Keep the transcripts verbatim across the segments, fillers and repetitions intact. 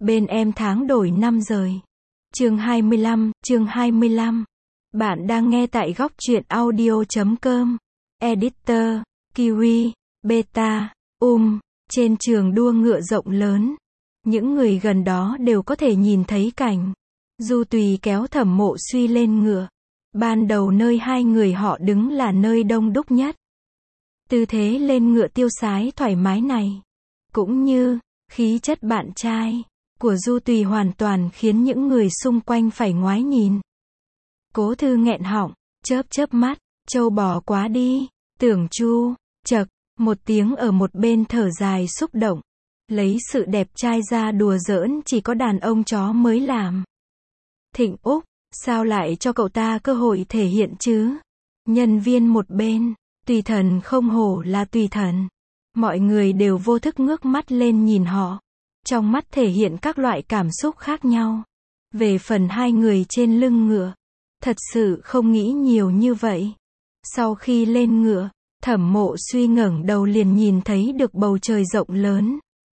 Bên em tháng đổi năm rời. Chương hai mươi lăm, chương hai mươi lăm. Bạn đang nghe tại góc truyện audio chấm com. Editor, Kiwi, Beta, Um, trên trường đua ngựa rộng lớn. Những người gần đó đều có thể nhìn thấy cảnh Du Tùy kéo Thẩm Mộ Suy lên ngựa. Ban đầu nơi hai người họ đứng là nơi đông đúc nhất. Tư thế lên ngựa tiêu sái thoải mái này, cũng như khí chất bạn trai của Du Tùy hoàn toàn khiến những người xung quanh phải ngoái nhìn. Cố Thư nghẹn họng, chớp chớp mắt, trâu bò quá đi, Tưởng Chu, chậc, một tiếng ở một bên thở dài xúc động. Lấy sự đẹp trai ra đùa giỡn chỉ có đàn ông chó mới làm. Thịnh Úc, sao lại cho cậu ta cơ hội thể hiện chứ? Nhân viên một bên, Tùy Thần không hổ là Tùy Thần. Mọi người đều vô thức ngước mắt lên nhìn họ. Trong mắt thể hiện các loại cảm xúc khác nhau. Về phần hai người trên lưng ngựa, thật sự không nghĩ nhiều như vậy. Sau khi lên ngựa, Thẩm Mộ Suy ngẩng đầu liền nhìn thấy được bầu trời rộng lớn.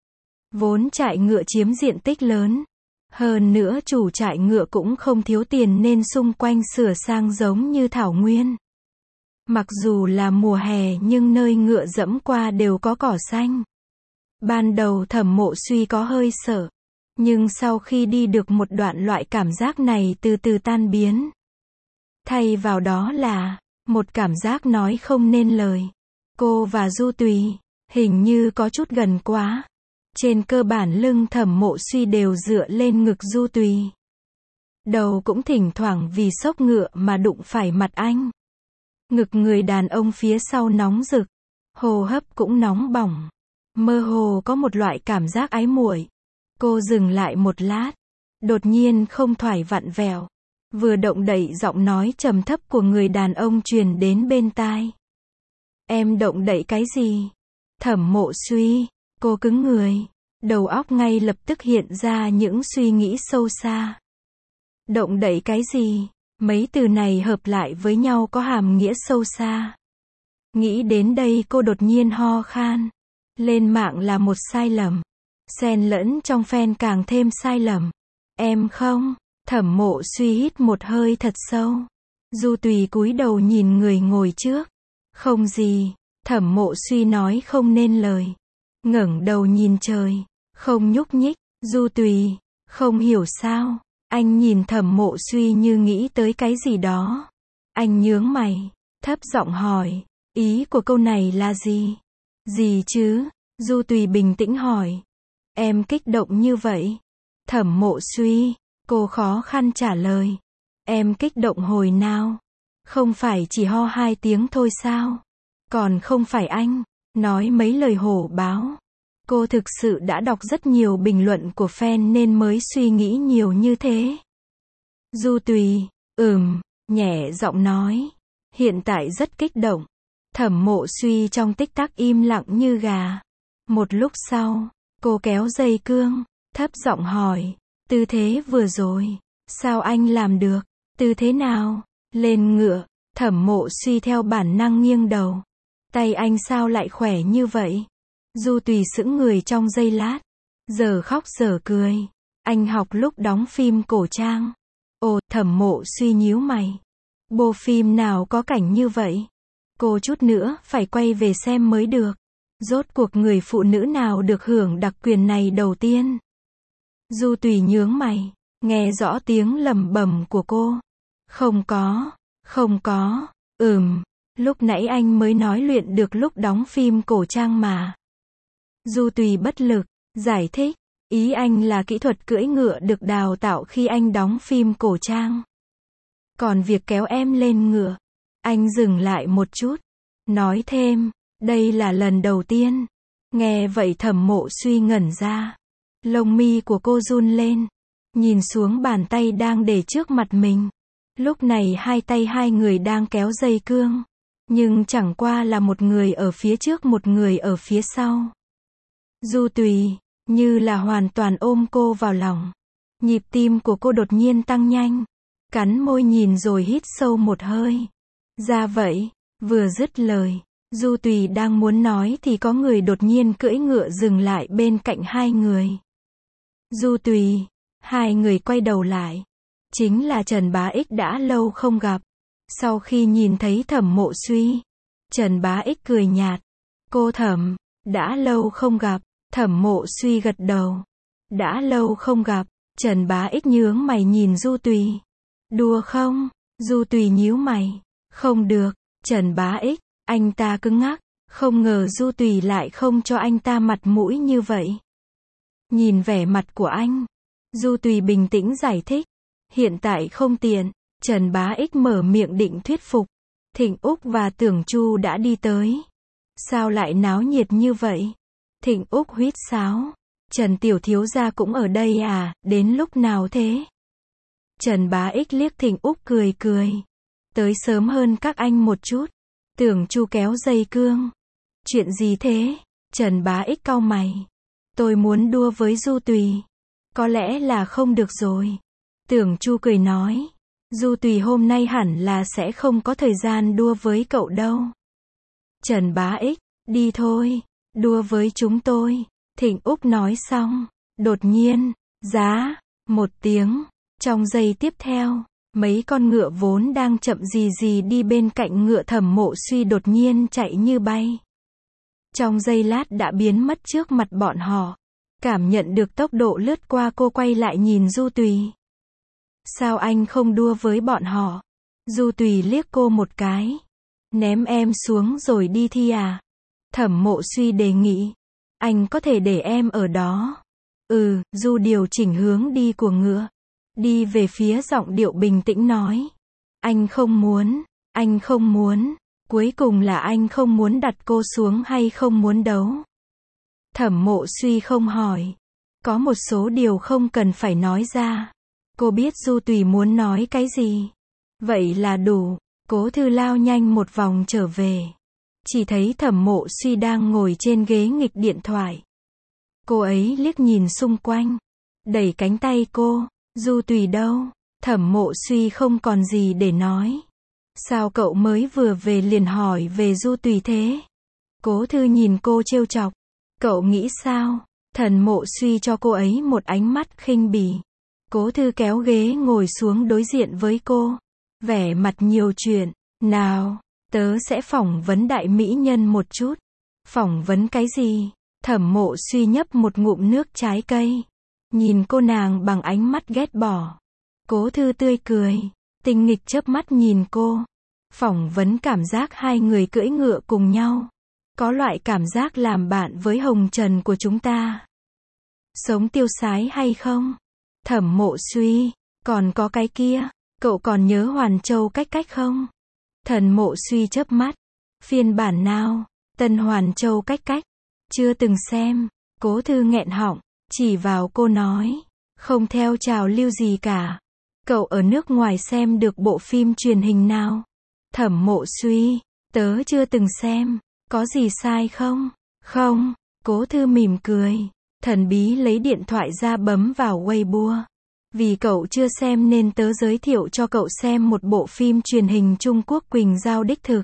Vốn trại ngựa chiếm diện tích lớn. Hơn nữa chủ trại ngựa cũng không thiếu tiền nên xung quanh sửa sang giống như thảo nguyên. Mặc dù là mùa hè nhưng nơi ngựa dẫm qua đều có cỏ xanh. Ban đầu Thẩm Mộ Suy có hơi sợ. Nhưng sau khi đi được một đoạn loại cảm giác này từ từ tan biến. Thay vào đó là một cảm giác nói không nên lời. Cô và Du Tùy hình như có chút gần quá. Trên cơ bản lưng Thẩm Mộ Suy đều dựa lên ngực Du Tùy. Đầu cũng thỉnh thoảng vì sốc ngựa mà đụng phải mặt anh. Ngực người đàn ông phía sau nóng rực, hô hấp cũng nóng bỏng. Mơ hồ có một loại cảm giác ái muội. Cô dừng lại một lát, đột nhiên không thoải vặn vẹo. Vừa động đậy giọng nói trầm thấp của người đàn ông truyền đến bên tai. Em động đậy cái gì? Thẩm Mộ Suy, cô cứng người. Đầu óc ngay lập tức hiện ra những suy nghĩ sâu xa. Động đậy cái gì? Mấy từ này hợp lại với nhau có hàm nghĩa sâu xa. Nghĩ đến đây cô đột nhiên ho khan. Lên mạng là một sai lầm. Xen lẫn trong fan càng thêm sai lầm. Em không? Thẩm Mộ Suy hít một hơi thật sâu. Du Tùy cúi đầu nhìn người ngồi trước. Không gì. Thẩm Mộ Suy nói không nên lời. Ngẩng đầu nhìn trời. Không nhúc nhích. Du Tùy, không hiểu sao. Anh nhìn Thẩm Mộ Suy như nghĩ tới cái gì đó. Anh nhướng mày, thấp giọng hỏi. Ý của câu này là gì? Gì chứ? Du Tùy bình tĩnh hỏi. Em kích động như vậy. Thẩm Mộ Suy, cô khó khăn trả lời. Em kích động hồi nào? Không phải chỉ ho hai tiếng thôi sao? Còn không phải anh nói mấy lời hổ báo. Cô thực sự đã đọc rất nhiều bình luận của fan nên mới suy nghĩ nhiều như thế. Du Tùy, ừm, nhẹ giọng nói. Hiện tại rất kích động. Thẩm Mộ Suy trong tích tắc im lặng như gà. Một lúc sau, cô kéo dây cương, thấp giọng hỏi. Tư thế vừa rồi, sao anh làm được? Tư thế nào? Lên ngựa, Thẩm Mộ Suy theo bản năng nghiêng đầu. Tay anh sao lại khỏe như vậy? Du Tùy sững người trong giây lát. Giờ khóc giờ cười. Anh học lúc đóng phim cổ trang. Ồ, Thẩm Mộ Suy nhíu mày. Bộ phim nào có cảnh như vậy? Cô chút nữa phải quay về xem mới được. Rốt cuộc người phụ nữ nào được hưởng đặc quyền này đầu tiên? Du Tùy nhướng mày, nghe rõ tiếng lẩm bẩm của cô. Không có, không có, ừm, lúc nãy anh mới nói luyện được lúc đóng phim cổ trang mà. Du Tùy bất lực, giải thích, ý anh là kỹ thuật cưỡi ngựa được đào tạo khi anh đóng phim cổ trang. Còn việc kéo em lên ngựa, anh dừng lại một chút, nói thêm, đây là lần đầu tiên. Nghe vậy Thẩm Mộ Suy ngẩn ra. Lông mi của cô run lên, nhìn xuống bàn tay đang để trước mặt mình. Lúc này hai tay hai người đang kéo dây cương, nhưng chẳng qua là một người ở phía trước một người ở phía sau. Du Tùy, như là hoàn toàn ôm cô vào lòng. Nhịp tim của cô đột nhiên tăng nhanh. Cắn môi nhìn rồi hít sâu một hơi. Ra vậy, vừa dứt lời, Du Tùy đang muốn nói thì có người đột nhiên cưỡi ngựa dừng lại bên cạnh hai người. Du Tùy. Hai người quay đầu lại. Chính là Trần Bá Ích đã lâu không gặp. Sau khi nhìn thấy Thẩm Mộ Suy, Trần Bá Ích cười nhạt. Cô Thẩm, đã lâu không gặp. Thẩm Mộ Suy gật đầu. Đã lâu không gặp. Trần Bá Ích nhướng mày nhìn Du Tùy. Đùa không? Du Tùy nhíu mày. Không được. Trần Bá Ích, anh ta cứng ngắc. Không ngờ Du Tùy lại không cho anh ta mặt mũi như vậy. Nhìn vẻ mặt của anh, Du Tùy bình tĩnh giải thích. Hiện tại không tiện. Trần Bá Ích mở miệng định thuyết phục. Thịnh Úc và Tưởng Chu đã đi tới. Sao lại náo nhiệt như vậy? Thịnh Úc huýt sáo. Trần Tiểu Thiếu Gia cũng ở đây à, đến lúc nào thế? Trần Bá Ích liếc Thịnh Úc cười cười. Tới sớm hơn các anh một chút. Tưởng Chu kéo dây cương. Chuyện gì thế? Trần Bá Ích cau mày. Tôi muốn đua với Du Tùy. Có lẽ là không được rồi. Tưởng Chu cười nói. Du Tùy hôm nay hẳn là sẽ không có thời gian đua với cậu đâu. Trần Bá Ích, đi thôi, đua với chúng tôi. Thịnh Úc nói xong. Đột nhiên, giá, một tiếng. Trong giây tiếp theo, mấy con ngựa vốn đang chậm rì rì đi bên cạnh ngựa Thẩm Mộ Suy đột nhiên chạy như bay. Trong giây lát đã biến mất trước mặt bọn họ. Cảm nhận được tốc độ lướt qua, cô quay lại nhìn Du Tùy. Sao anh không đua với bọn họ? Du Tùy liếc cô một cái. Ném em xuống rồi đi thi à? Thẩm Mộ Suy đề nghị. Anh có thể để em ở đó. Ừ, Du điều chỉnh hướng đi của ngựa. Đi về phía giọng điệu bình tĩnh nói. Anh không muốn, anh không muốn. Cuối cùng là anh không muốn đặt cô xuống hay không muốn đấu? Thẩm Mộ Suy không hỏi. Có một số điều không cần phải nói ra. Cô biết Du Tùy muốn nói cái gì. Vậy là đủ. Cố Thư lao nhanh một vòng trở về. Chỉ thấy Thẩm Mộ Suy đang ngồi trên ghế nghịch điện thoại. Cô ấy liếc nhìn xung quanh. Đẩy cánh tay cô. Du Tùy đâu? Thẩm Mộ Suy không còn gì để nói. Sao cậu mới vừa về liền hỏi về Du Tùy thế? Cố Thư nhìn cô trêu chọc. Cậu nghĩ sao? Thẩm Mộ Suy cho cô ấy một ánh mắt khinh bỉ. Cố Thư kéo ghế ngồi xuống đối diện với cô. Vẻ mặt nhiều chuyện. Nào, tớ sẽ phỏng vấn đại mỹ nhân một chút. Phỏng vấn cái gì? Thẩm Mộ Suy nhấp một ngụm nước trái cây. Nhìn cô nàng bằng ánh mắt ghét bỏ. Cố Thư tươi cười. Tinh nghịch chớp mắt nhìn cô. Phỏng vấn cảm giác hai người cưỡi ngựa cùng nhau. Có loại cảm giác làm bạn với hồng trần của chúng ta. Sống tiêu sái hay không? Thẩm Mộ Suy. Còn có cái kia. Cậu còn nhớ Hoàn Châu cách cách không? Thẩm Mộ Suy chớp mắt. Phiên bản nào? Tân Hoàn Châu cách cách. Chưa từng xem. Cố Thư nghẹn họng. Chỉ vào cô nói. Không theo trào lưu gì cả. Cậu ở nước ngoài xem được bộ phim truyền hình nào? Thẩm Mộ Suy. Tớ chưa từng xem. Có gì sai không? Không. Cố Thư mỉm cười. Thần bí lấy điện thoại ra bấm vào Weibo. Vì cậu chưa xem nên tớ giới thiệu cho cậu xem một bộ phim truyền hình Trung Quốc Quỳnh Giao đích thực.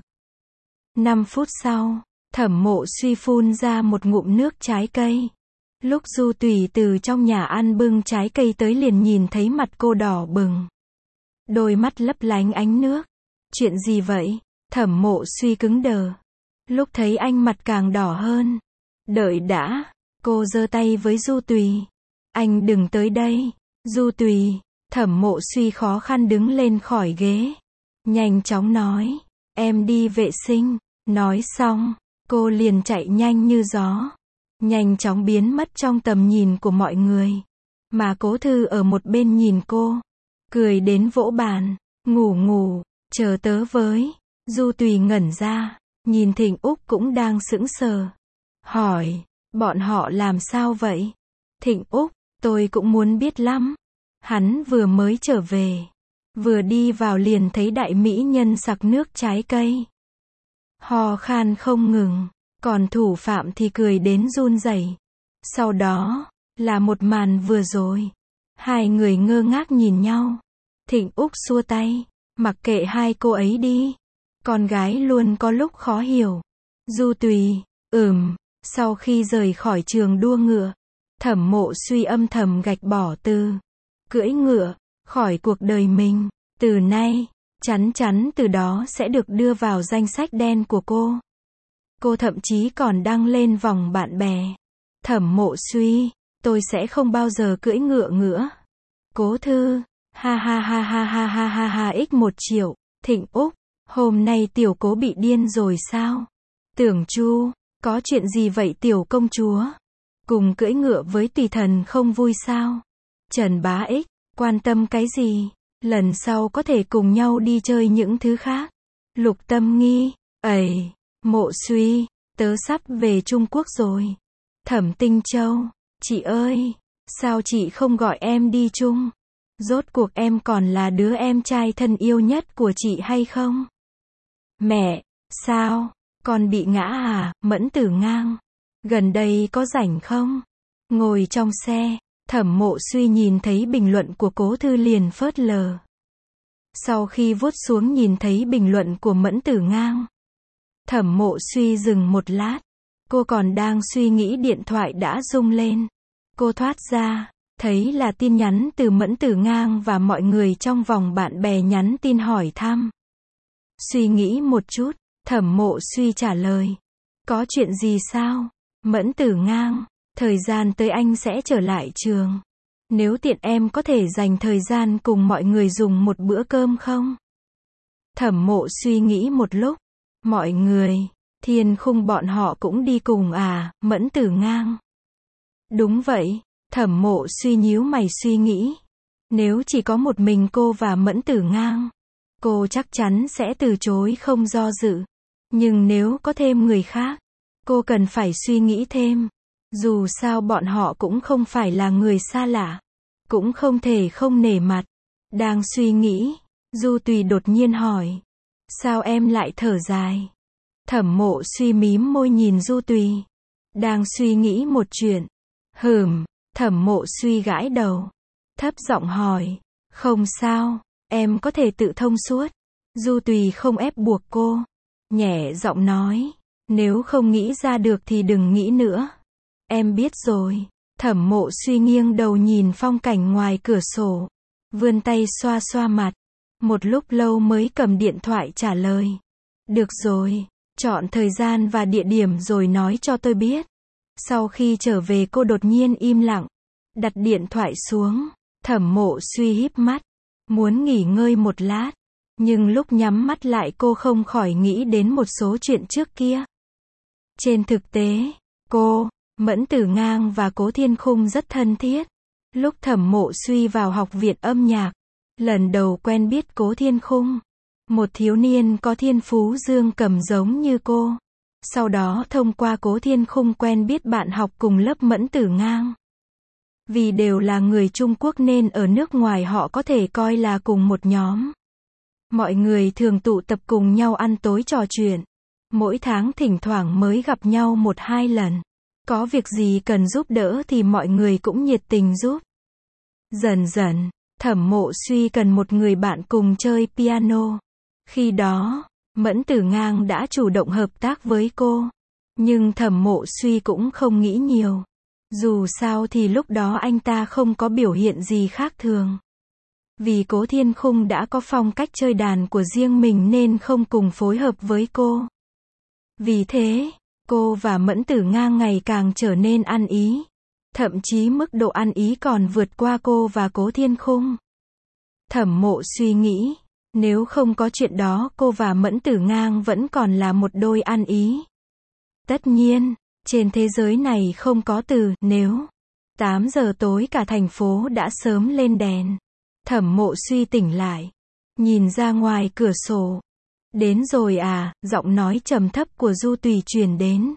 năm phút sau, Thẩm Mộ Suy phun ra một ngụm nước trái cây. Lúc Du Tùy từ trong nhà ăn bưng trái cây tới liền nhìn thấy mặt cô đỏ bừng. Đôi mắt lấp lánh ánh nước. Chuyện gì vậy? Thẩm Mộ Suy cứng đờ. Lúc thấy anh mặt càng đỏ hơn. Đợi đã. Cô giơ tay với Du Tùy. Anh đừng tới đây. Du Tùy. Thẩm Mộ Suy khó khăn đứng lên khỏi ghế. Nhanh chóng nói. Em đi vệ sinh. Nói xong, cô liền chạy nhanh như gió. Nhanh chóng biến mất trong tầm nhìn của mọi người. Mà Cố Thư ở một bên nhìn cô. Cười đến vỗ bàn. Ngủ ngủ. Chờ tớ với. Du Tùy ngẩn ra. Nhìn Thịnh Úc cũng đang sững sờ. Hỏi. Bọn họ làm sao vậy? Thịnh Úc. Tôi cũng muốn biết lắm. Hắn vừa mới trở về. Vừa đi vào liền thấy đại mỹ nhân sặc nước trái cây. Ho khan không ngừng. Còn thủ phạm thì cười đến run rẩy. Sau đó, là một màn vừa rồi. Hai người ngơ ngác nhìn nhau. Thịnh Úc xua tay. Mặc kệ hai cô ấy đi. Con gái luôn có lúc khó hiểu. Du Tùy. Ừm. Sau khi rời khỏi trường đua ngựa, Thẩm Mộ Suy âm thầm gạch bỏ từ cưỡi ngựa khỏi cuộc đời mình. Từ nay, chắn chắn từ đó sẽ được đưa vào danh sách đen của cô. Cô thậm chí còn đăng lên vòng bạn bè. Thẩm Mộ Suy, tôi sẽ không bao giờ cưỡi ngựa nữa. Cố Thư, ha ha ha ha ha ha ha ha x một triệu. Thịnh Úc, hôm nay tiểu cố bị điên rồi sao? Tưởng Chu, có chuyện gì vậy tiểu công chúa? Cùng cưỡi ngựa với tùy thần không vui sao? Trần Bá X, quan tâm cái gì? Lần sau có thể cùng nhau đi chơi những thứ khác. Lục Tâm Nghi, ẩy, Mộ Suy, tớ sắp về Trung Quốc rồi. Thẩm Tinh Châu, chị ơi, sao chị không gọi em đi chung? Rốt cuộc em còn là đứa em trai thân yêu nhất của chị hay không? Mẹ, sao? Con bị ngã à? Mẫn Tử Ngang, gần đây có rảnh không? Ngồi trong xe, Thẩm Mộ Suy nhìn thấy bình luận của Cố Thư liền phớt lờ. Sau khi vuốt xuống nhìn thấy bình luận của Mẫn Tử Ngang, Thẩm Mộ Suy dừng một lát. Cô còn đang suy nghĩ điện thoại đã rung lên. Cô thoát ra, thấy là tin nhắn từ Mẫn Tử Ngang và mọi người trong vòng bạn bè nhắn tin hỏi thăm. Suy nghĩ một chút, Thẩm Mộ Suy trả lời. Có chuyện gì sao? Mẫn Tử Ngang, thời gian tới anh sẽ trở lại trường. Nếu tiện em có thể dành thời gian cùng mọi người dùng một bữa cơm không? Thẩm Mộ Suy nghĩ một lúc. Mọi người, Thiên Khung bọn họ cũng đi cùng à? Mẫn Tử Ngang. Đúng vậy. Thẩm Mộ Suy nhíu mày suy nghĩ. Nếu chỉ có một mình cô và Mẫn Tử Ngang, cô chắc chắn sẽ từ chối không do dự. Nhưng nếu có thêm người khác, cô cần phải suy nghĩ thêm. Dù sao bọn họ cũng không phải là người xa lạ. Cũng không thể không nể mặt. Đang suy nghĩ, Du Tùy đột nhiên hỏi. Sao em lại thở dài? Thẩm Mộ Suy mím môi nhìn Du Tùy. Đang suy nghĩ một chuyện. Hừm, Thẩm Mộ Suy gãi đầu. Thấp giọng hỏi. Không sao, em có thể tự thông suốt. Du Tùy không ép buộc cô. Nhẹ giọng nói. Nếu không nghĩ ra được thì đừng nghĩ nữa. Em biết rồi. Thẩm Mộ Suy nghiêng đầu nhìn phong cảnh ngoài cửa sổ. Vươn tay xoa xoa mặt. Một lúc lâu mới cầm điện thoại trả lời. Được rồi, chọn thời gian và địa điểm rồi nói cho tôi biết. Sau khi trở về cô đột nhiên im lặng. Đặt điện thoại xuống. Thẩm Mộ Suy híp mắt. Muốn nghỉ ngơi một lát. Nhưng lúc nhắm mắt lại cô không khỏi nghĩ đến một số chuyện trước kia. Trên thực tế, cô, Mẫn Tử Ngang và Cố Thiên Khung rất thân thiết. Lúc Thẩm Mộ Suy vào học viện âm nhạc, lần đầu quen biết Cố Thiên Khung, một thiếu niên có thiên phú dương cầm giống như cô. Sau đó thông qua Cố Thiên Khung quen biết bạn học cùng lớp Mẫn Tử Ngang. Vì đều là người Trung Quốc nên ở nước ngoài họ có thể coi là cùng một nhóm. Mọi người thường tụ tập cùng nhau ăn tối trò chuyện. Mỗi tháng thỉnh thoảng mới gặp nhau một hai lần. Có việc gì cần giúp đỡ thì mọi người cũng nhiệt tình giúp. Dần dần, Thẩm Mộ Suy cần một người bạn cùng chơi piano. Khi đó, Mẫn Tử Ngang đã chủ động hợp tác với cô. Nhưng Thẩm Mộ Suy cũng không nghĩ nhiều. Dù sao thì lúc đó anh ta không có biểu hiện gì khác thường. Vì Cố Thiên Khung đã có phong cách chơi đàn của riêng mình nên không cùng phối hợp với cô. Vì thế, cô và Mẫn Tử Ngang ngày càng trở nên ăn ý. Thậm chí mức độ ăn ý còn vượt qua cô và Cố Thiên Khung. Thẩm Mộ Suy nghĩ, nếu không có chuyện đó cô và Mẫn Tử Ngang vẫn còn là một đôi ăn ý. Tất nhiên, trên thế giới này không có từ nếu. tám giờ tối cả thành phố đã sớm lên đèn. Thẩm Mộ Suy tỉnh lại, nhìn ra ngoài cửa sổ. Đến rồi à, giọng nói trầm thấp của Du Tùy truyền đến.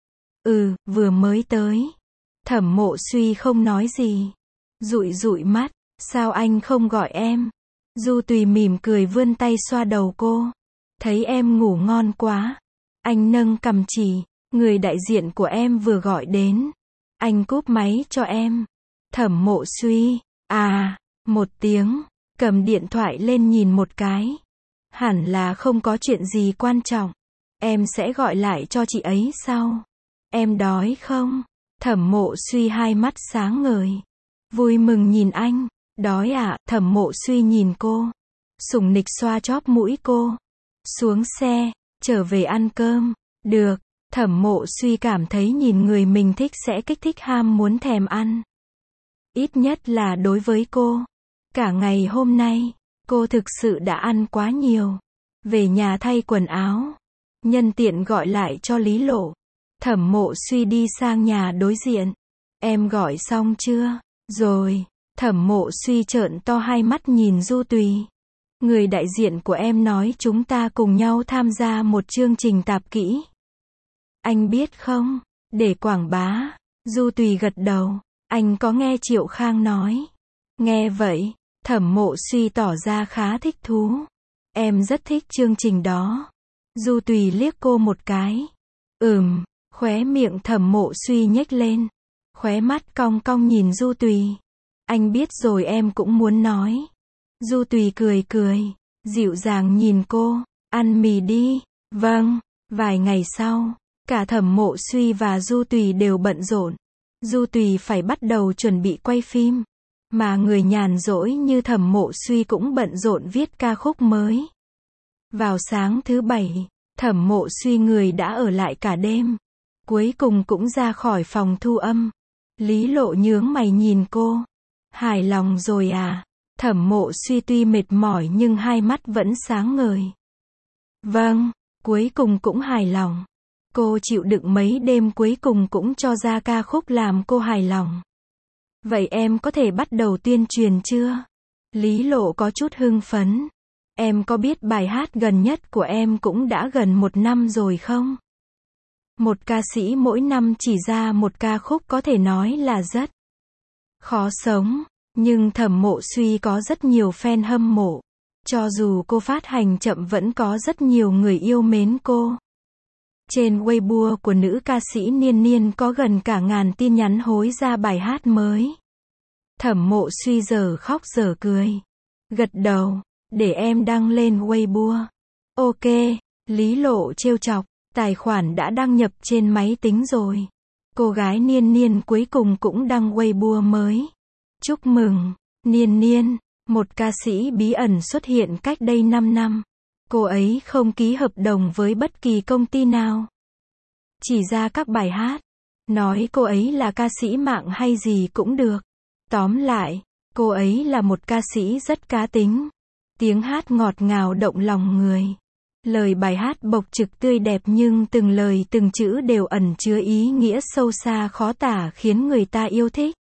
Ừ, vừa mới tới. Thẩm Mộ Suy không nói gì. Dụi dụi mắt, sao anh không gọi em? Du Tùy mỉm cười vươn tay xoa đầu cô. Thấy em ngủ ngon quá. Anh nâng cằm chỉ, người đại diện của em vừa gọi đến. Anh cúp máy cho em. Thẩm Mộ Suy, à, một tiếng, cầm điện thoại lên nhìn một cái. Hẳn là không có chuyện gì quan trọng. Em sẽ gọi lại cho chị ấy sau. Em đói không? Thẩm Mộ Suy hai mắt sáng ngời. Vui mừng nhìn anh. Đói à? Thẩm Mộ Suy nhìn cô. Sủng nịch xoa chóp mũi cô. Xuống xe, trở về ăn cơm. Được. Thẩm Mộ Suy cảm thấy nhìn người mình thích sẽ kích thích ham muốn thèm ăn. Ít nhất là đối với cô. Cả ngày hôm nay, cô thực sự đã ăn quá nhiều. Về nhà thay quần áo. Nhân tiện gọi lại cho Lý Lộ. Thẩm Mộ Suy đi sang nhà đối diện. Em gọi xong chưa? Rồi. Thẩm Mộ Suy trợn to hai mắt nhìn Du Tùy. Người đại diện của em nói chúng ta cùng nhau tham gia một chương trình tạp kỹ. Anh biết không? Để quảng bá. Du Tùy gật đầu. Anh có nghe Triệu Khang nói. Nghe vậy, Thẩm Mộ Suy tỏ ra khá thích thú. Em rất thích chương trình đó. Du Tùy liếc cô một cái. Ừm, khóe miệng Thẩm Mộ Suy nhếch lên. Khóe mắt cong cong nhìn Du Tùy. Anh biết rồi em cũng muốn nói. Du Tùy cười cười, dịu dàng nhìn cô. Ăn mì đi. Vâng. Vài ngày sau, cả Thẩm Mộ Suy và Du Tùy đều bận rộn. Du Tùy phải bắt đầu chuẩn bị quay phim. Mà người nhàn rỗi như Thẩm Mộ Suy cũng bận rộn viết ca khúc mới. Vào sáng thứ bảy, Thẩm Mộ Suy người đã ở lại cả đêm. Cuối cùng cũng ra khỏi phòng thu âm. Lý Lộ nhướng mày nhìn cô. Hài lòng rồi à? Thẩm Mộ Suy tuy mệt mỏi nhưng hai mắt vẫn sáng ngời. Vâng, cuối cùng cũng hài lòng. Cô chịu đựng mấy đêm cuối cùng cũng cho ra ca khúc làm cô hài lòng. Vậy em có thể bắt đầu tuyên truyền chưa? Lý Lộ có chút hưng phấn. Em có biết bài hát gần nhất của em cũng đã gần một năm rồi không? Một ca sĩ mỗi năm chỉ ra một ca khúc có thể nói là rất khó sống. Nhưng Thẩm Mộ Suy có rất nhiều fan hâm mộ. Cho dù cô phát hành chậm vẫn có rất nhiều người yêu mến cô. Trên Weibo của nữ ca sĩ Niên Niên có gần cả ngàn tin nhắn hối ra bài hát mới. Thẩm Mộ Suy giờ khóc giờ cười. Gật đầu, để em đăng lên Weibo. Ok, Lý Lộ trêu chọc, tài khoản đã đăng nhập trên máy tính rồi. Cô gái Niên Niên cuối cùng cũng đăng Weibo mới. Chúc mừng, Niên Niên, một ca sĩ bí ẩn xuất hiện cách đây năm năm. Cô ấy không ký hợp đồng với bất kỳ công ty nào. Chỉ ra các bài hát. Nói cô ấy là ca sĩ mạng hay gì cũng được. Tóm lại, cô ấy là một ca sĩ rất cá tính. Tiếng hát ngọt ngào động lòng người. Lời bài hát bộc trực tươi đẹp nhưng từng lời từng chữ đều ẩn chứa ý nghĩa sâu xa khó tả khiến người ta yêu thích.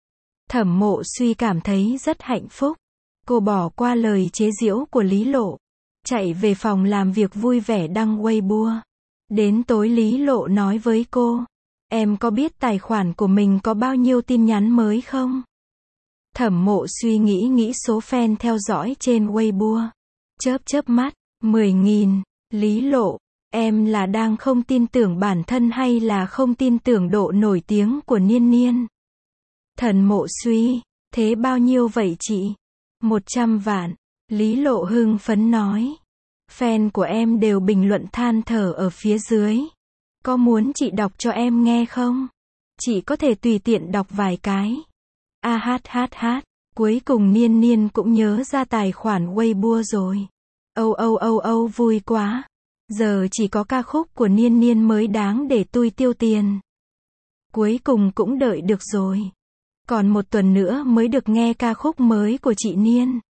Thẩm Mộ Suy cảm thấy rất hạnh phúc. Cô bỏ qua lời chế giễu của Lý Lộ. Chạy về phòng làm việc vui vẻ đăng Weibo. Đến tối Lý Lộ nói với cô. Em có biết tài khoản của mình có bao nhiêu tin nhắn mới không? Thẩm Mộ Suy nghĩ nghĩ số fan theo dõi trên Weibo. Chớp chớp mắt. mười nghìn. Lý Lộ, em là đang không tin tưởng bản thân hay là không tin tưởng độ nổi tiếng của Niên Niên? Thẩm Mộ Suy, thế bao nhiêu vậy chị? Một trăm vạn. Lý Lộ hưng phấn nói. Fan của em đều bình luận than thở ở phía dưới. Có muốn chị đọc cho em nghe không? Chị có thể tùy tiện đọc vài cái. A hát hát hát. Cuối cùng Niên Niên cũng nhớ ra tài khoản Weibo rồi. Âu âu âu âu vui quá. Giờ chỉ có ca khúc của Niên Niên mới đáng để tôi tiêu tiền. Cuối cùng cũng đợi được rồi. Còn một tuần nữa mới được nghe ca khúc mới của chị Niên.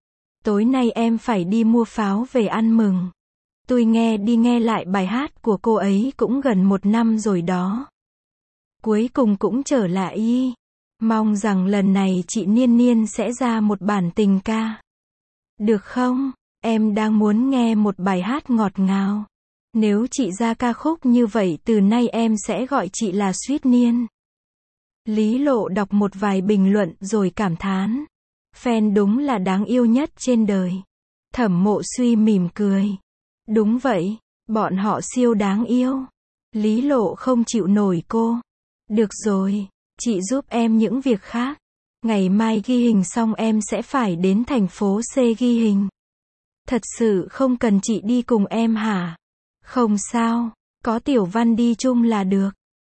Tối nay em phải đi mua pháo về ăn mừng. Tôi nghe đi nghe lại bài hát của cô ấy cũng gần một năm rồi đó. Cuối cùng cũng trở lại y. Mong rằng lần này chị Niên Niên sẽ ra một bản tình ca. Được không? Em đang muốn nghe một bài hát ngọt ngào. Nếu chị ra ca khúc như vậy từ nay em sẽ gọi chị là Sweet Niên. Lý Lộ đọc một vài bình luận rồi cảm thán. Fan đúng là đáng yêu nhất trên đời. Thẩm Mộ Suy mỉm cười. Đúng vậy, bọn họ siêu đáng yêu. Lý Lộ không chịu nổi cô. Được rồi, chị giúp em những việc khác. Ngày mai ghi hình xong em sẽ phải đến thành phố C ghi hình. Thật sự không cần chị đi cùng em hả? Không sao, có Tiểu Văn đi chung là được.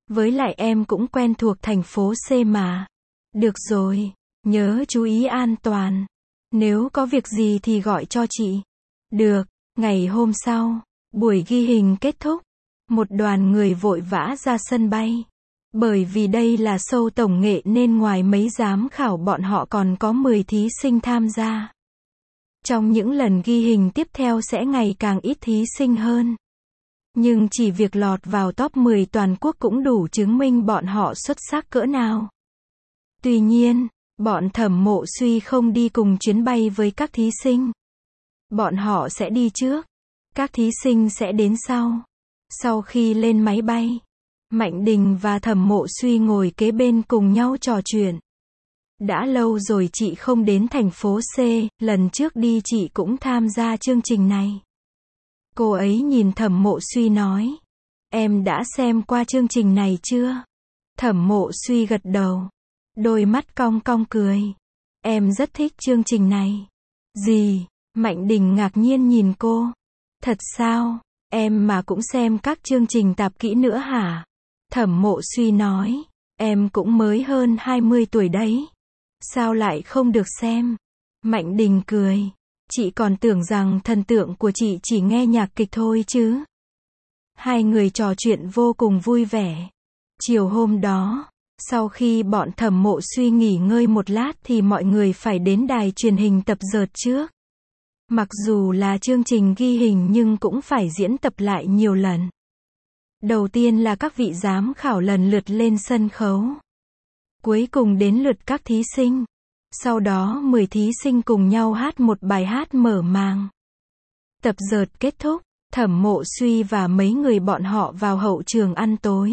Với lại em cũng quen thuộc thành phố C mà. Được rồi, nhớ chú ý an toàn. Nếu có việc gì thì gọi cho chị. Được, ngày hôm sau, buổi ghi hình kết thúc. Một đoàn người vội vã ra sân bay. Bởi vì đây là show tổng nghệ nên ngoài mấy giám khảo bọn họ còn có mười thí sinh tham gia. Trong những lần ghi hình tiếp theo sẽ ngày càng ít thí sinh hơn. Nhưng chỉ việc lọt vào top mười toàn quốc cũng đủ chứng minh bọn họ xuất sắc cỡ nào. Tuy nhiên, bọn Thẩm Mộ Suy không đi cùng chuyến bay với các thí sinh. Bọn họ sẽ đi trước. Các thí sinh sẽ đến sau. Sau khi lên máy bay, Mạnh Đình và Thẩm Mộ Suy ngồi kế bên cùng nhau trò chuyện. Đã lâu rồi chị không đến thành phố C, lần trước đi chị cũng tham gia chương trình này. Cô ấy nhìn Thẩm Mộ Suy nói. Em đã xem qua chương trình này chưa? Thẩm Mộ Suy gật đầu. Đôi mắt cong cong cười. Em rất thích chương trình này. Gì? Mạnh Đình ngạc nhiên nhìn cô. Thật sao? Em mà cũng xem các chương trình tạp kỹ nữa hả? Thẩm Mộ Suy nói. Em cũng mới hơn hai mươi tuổi đấy. Sao lại không được xem? Mạnh Đình cười. Chị còn tưởng rằng thần tượng của chị chỉ nghe nhạc kịch thôi chứ. Hai người trò chuyện vô cùng vui vẻ. Chiều hôm đó, sau khi bọn Thẩm Mộ Suy nghỉ ngơi một lát thì mọi người phải đến đài truyền hình tập dượt trước. Mặc dù là chương trình ghi hình nhưng cũng phải diễn tập lại nhiều lần. Đầu tiên là các vị giám khảo lần lượt lên sân khấu. Cuối cùng đến lượt các thí sinh. Sau đó mười thí sinh cùng nhau hát một bài hát mở màn. Tập dượt kết thúc, Thẩm Mộ Suy và mấy người bọn họ vào hậu trường ăn tối.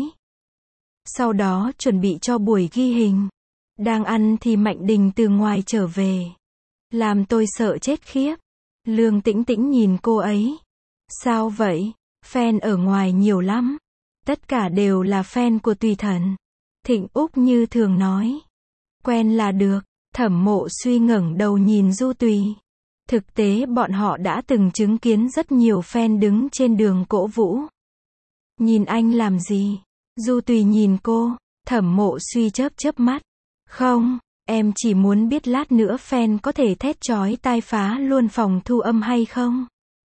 Sau đó chuẩn bị cho buổi ghi hình. Đang ăn thì Mạnh Đình từ ngoài trở về. Làm tôi sợ chết khiếp. Lương Tĩnh Tĩnh nhìn cô ấy. Sao vậy? Fan ở ngoài nhiều lắm. Tất cả đều là fan của Tùy Thần. Thịnh Úc như thường nói. Quen là được. Thẩm Mộ Suy ngẩng đầu nhìn Du Tùy. Thực tế bọn họ đã từng chứng kiến rất nhiều fan đứng trên đường cổ vũ. Nhìn anh làm gì? Du Tùy nhìn cô. Thẩm Mộ Suy chớp chớp mắt. Không, em chỉ muốn biết lát nữa fan có thể thét chói tai phá luôn phòng thu âm hay không?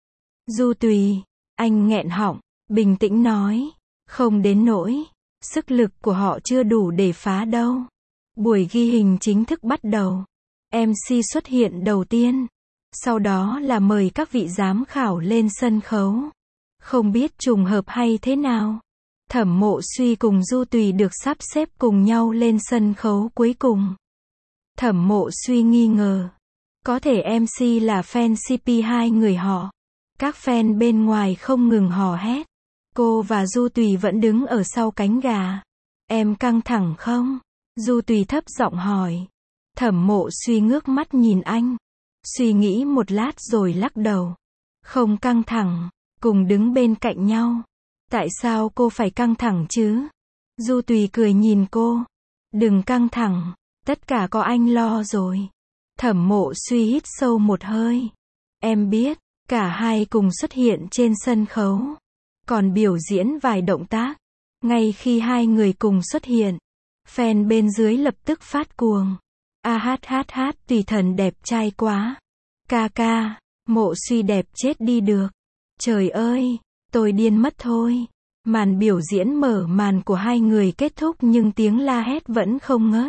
Du Tùy, anh nghẹn họng, bình tĩnh nói. Không đến nỗi, sức lực của họ chưa đủ để phá đâu. Buổi ghi hình chính thức bắt đầu. em xê xuất hiện đầu tiên. Sau đó là mời các vị giám khảo lên sân khấu. Không biết trùng hợp hay thế nào. Thẩm Mộ Suy cùng Du Tùy được sắp xếp cùng nhau lên sân khấu cuối cùng. Thẩm Mộ Suy nghi ngờ. Có thể em xê là fan xê pê hai người họ. Các fan bên ngoài không ngừng hò hét. Cô và Du Tùy vẫn đứng ở sau cánh gà. Em căng thẳng không? Du Tùy thấp giọng hỏi. Thẩm Mộ Suy ngước mắt nhìn anh. Suy nghĩ một lát rồi lắc đầu. Không căng thẳng. Cùng đứng bên cạnh nhau. Tại sao cô phải căng thẳng chứ? Du Tùy cười nhìn cô. Đừng căng thẳng. Tất cả có anh lo rồi. Thẩm Mộ Suy hít sâu một hơi. Em biết. Cả hai cùng xuất hiện trên sân khấu. Còn biểu diễn vài động tác. Ngay khi hai người cùng xuất hiện, fan bên dưới lập tức phát cuồng. A hát hát hát Tùy Thần đẹp trai quá. Ca ca, Mộ Suy đẹp chết đi được. Trời ơi, tôi điên mất thôi. Màn biểu diễn mở màn của hai người kết thúc nhưng tiếng la hét vẫn không ngớt.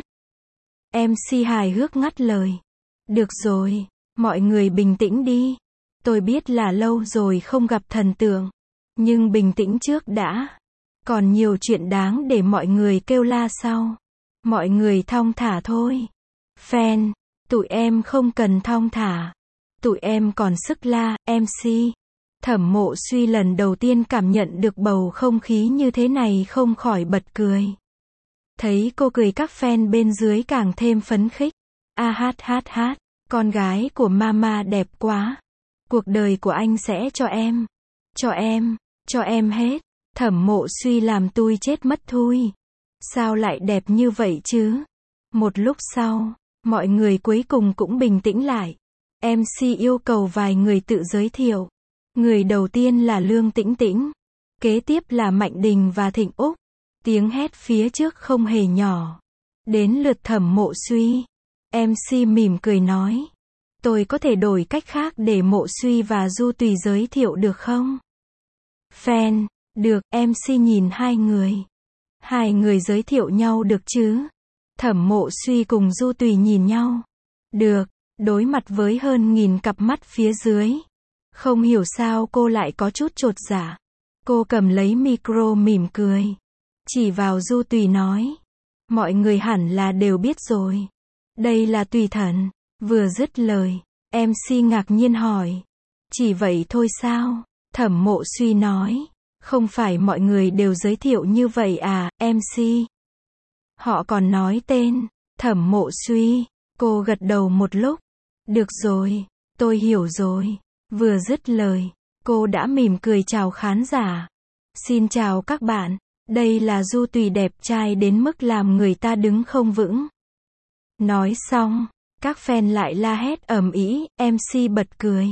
em xê hài hước ngắt lời. Được rồi, mọi người bình tĩnh đi. Tôi biết là lâu rồi không gặp thần tượng. Nhưng bình tĩnh trước đã. Còn nhiều chuyện đáng để mọi người kêu la sau. Mọi người thong thả thôi. Fan, tụi em không cần thong thả. Tụi em còn sức la, em xê. Thẩm Mộ Suy lần đầu tiên cảm nhận được bầu không khí như thế này không khỏi bật cười. Thấy cô cười các fan bên dưới càng thêm phấn khích. A hát hát hát, con gái của mama đẹp quá. Cuộc đời của anh sẽ cho em. Cho em, cho em hết. Thẩm Mộ Suy làm tui chết mất thui. Sao lại đẹp như vậy chứ? Một lúc sau, mọi người cuối cùng cũng bình tĩnh lại. em xê yêu cầu vài người tự giới thiệu. Người đầu tiên là Lương Tĩnh Tĩnh. Kế tiếp là Mạnh Đình và Thịnh Úc. Tiếng hét phía trước không hề nhỏ. Đến lượt Thẩm Mộ Suy. em xê mỉm cười nói. Tôi có thể đổi cách khác để Mộ Suy và Du Tùy giới thiệu được không? Fan, được, em xê nhìn hai người. Hai người giới thiệu nhau được chứ? Thẩm Mộ Suy cùng Du Tùy nhìn nhau. Được, đối mặt với hơn nghìn cặp mắt phía dưới. Không hiểu sao cô lại có chút chột dạ. Cô cầm lấy micro mỉm cười. Chỉ vào Du Tùy nói. Mọi người hẳn là đều biết rồi. Đây là Tùy Thần. Vừa dứt lời, em xê ngạc nhiên hỏi. Chỉ vậy thôi sao? Thẩm Mộ Suy nói. Không phải mọi người đều giới thiệu như vậy à, em xê? Họ còn nói tên. Thẩm Mộ Suy. Cô gật đầu một lúc. Được rồi, tôi hiểu rồi. Vừa dứt lời, cô đã mỉm cười chào khán giả. Xin chào các bạn, đây là Du Tùy đẹp trai đến mức làm người ta đứng không vững. Nói xong, các fan lại la hét ầm ĩ, em xê bật cười.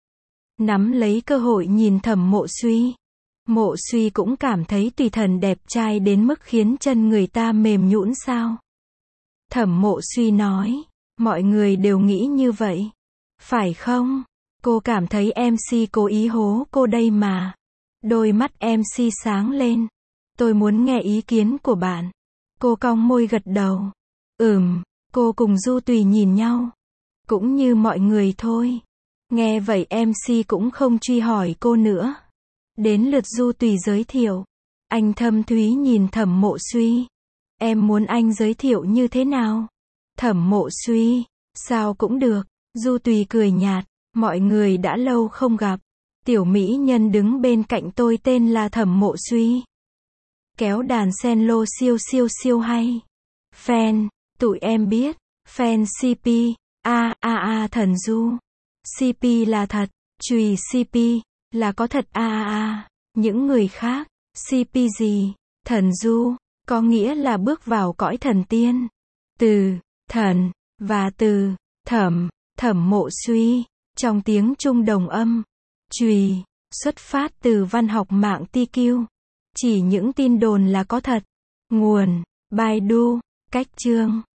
Nắm lấy cơ hội nhìn Thẩm Mộ Suy. Mộ Suy cũng cảm thấy Tùy Thần đẹp trai đến mức khiến chân người ta mềm nhũn sao? Thẩm Mộ Suy nói, mọi người đều nghĩ như vậy. Phải không? Cô cảm thấy em xê cố ý hố cô đây mà. Đôi mắt em xê sáng lên. Tôi muốn nghe ý kiến của bạn. Cô cong môi gật đầu. Ừm, cô cùng Du Tùy nhìn nhau. Cũng như mọi người thôi. Nghe vậy em xê cũng không truy hỏi cô nữa. Đến lượt Du Tùy giới thiệu. Anh thâm thúy nhìn Thẩm Mộ Suy. Em muốn anh giới thiệu như thế nào? Thẩm Mộ Suy. Sao cũng được. Du Tùy cười nhạt. Mọi người đã lâu không gặp. Tiểu mỹ nhân đứng bên cạnh tôi tên là Thẩm Mộ Suy. Kéo đàn cello siêu siêu siêu hay. Fan, tụi em biết. Fan xê pê. A a a Thần Du. xê pê là thật. Chùy xê pê. Là có thật a a a. Những người khác. xê pê gì? Thần Du. Có nghĩa là bước vào cõi thần tiên. Từ thần và từ thẩm, Thẩm Mộ Suy, trong tiếng Trung đồng âm, chùy, xuất phát từ văn học mạng tê quy. Chỉ những tin đồn là có thật. Nguồn, Baidu, cách chương.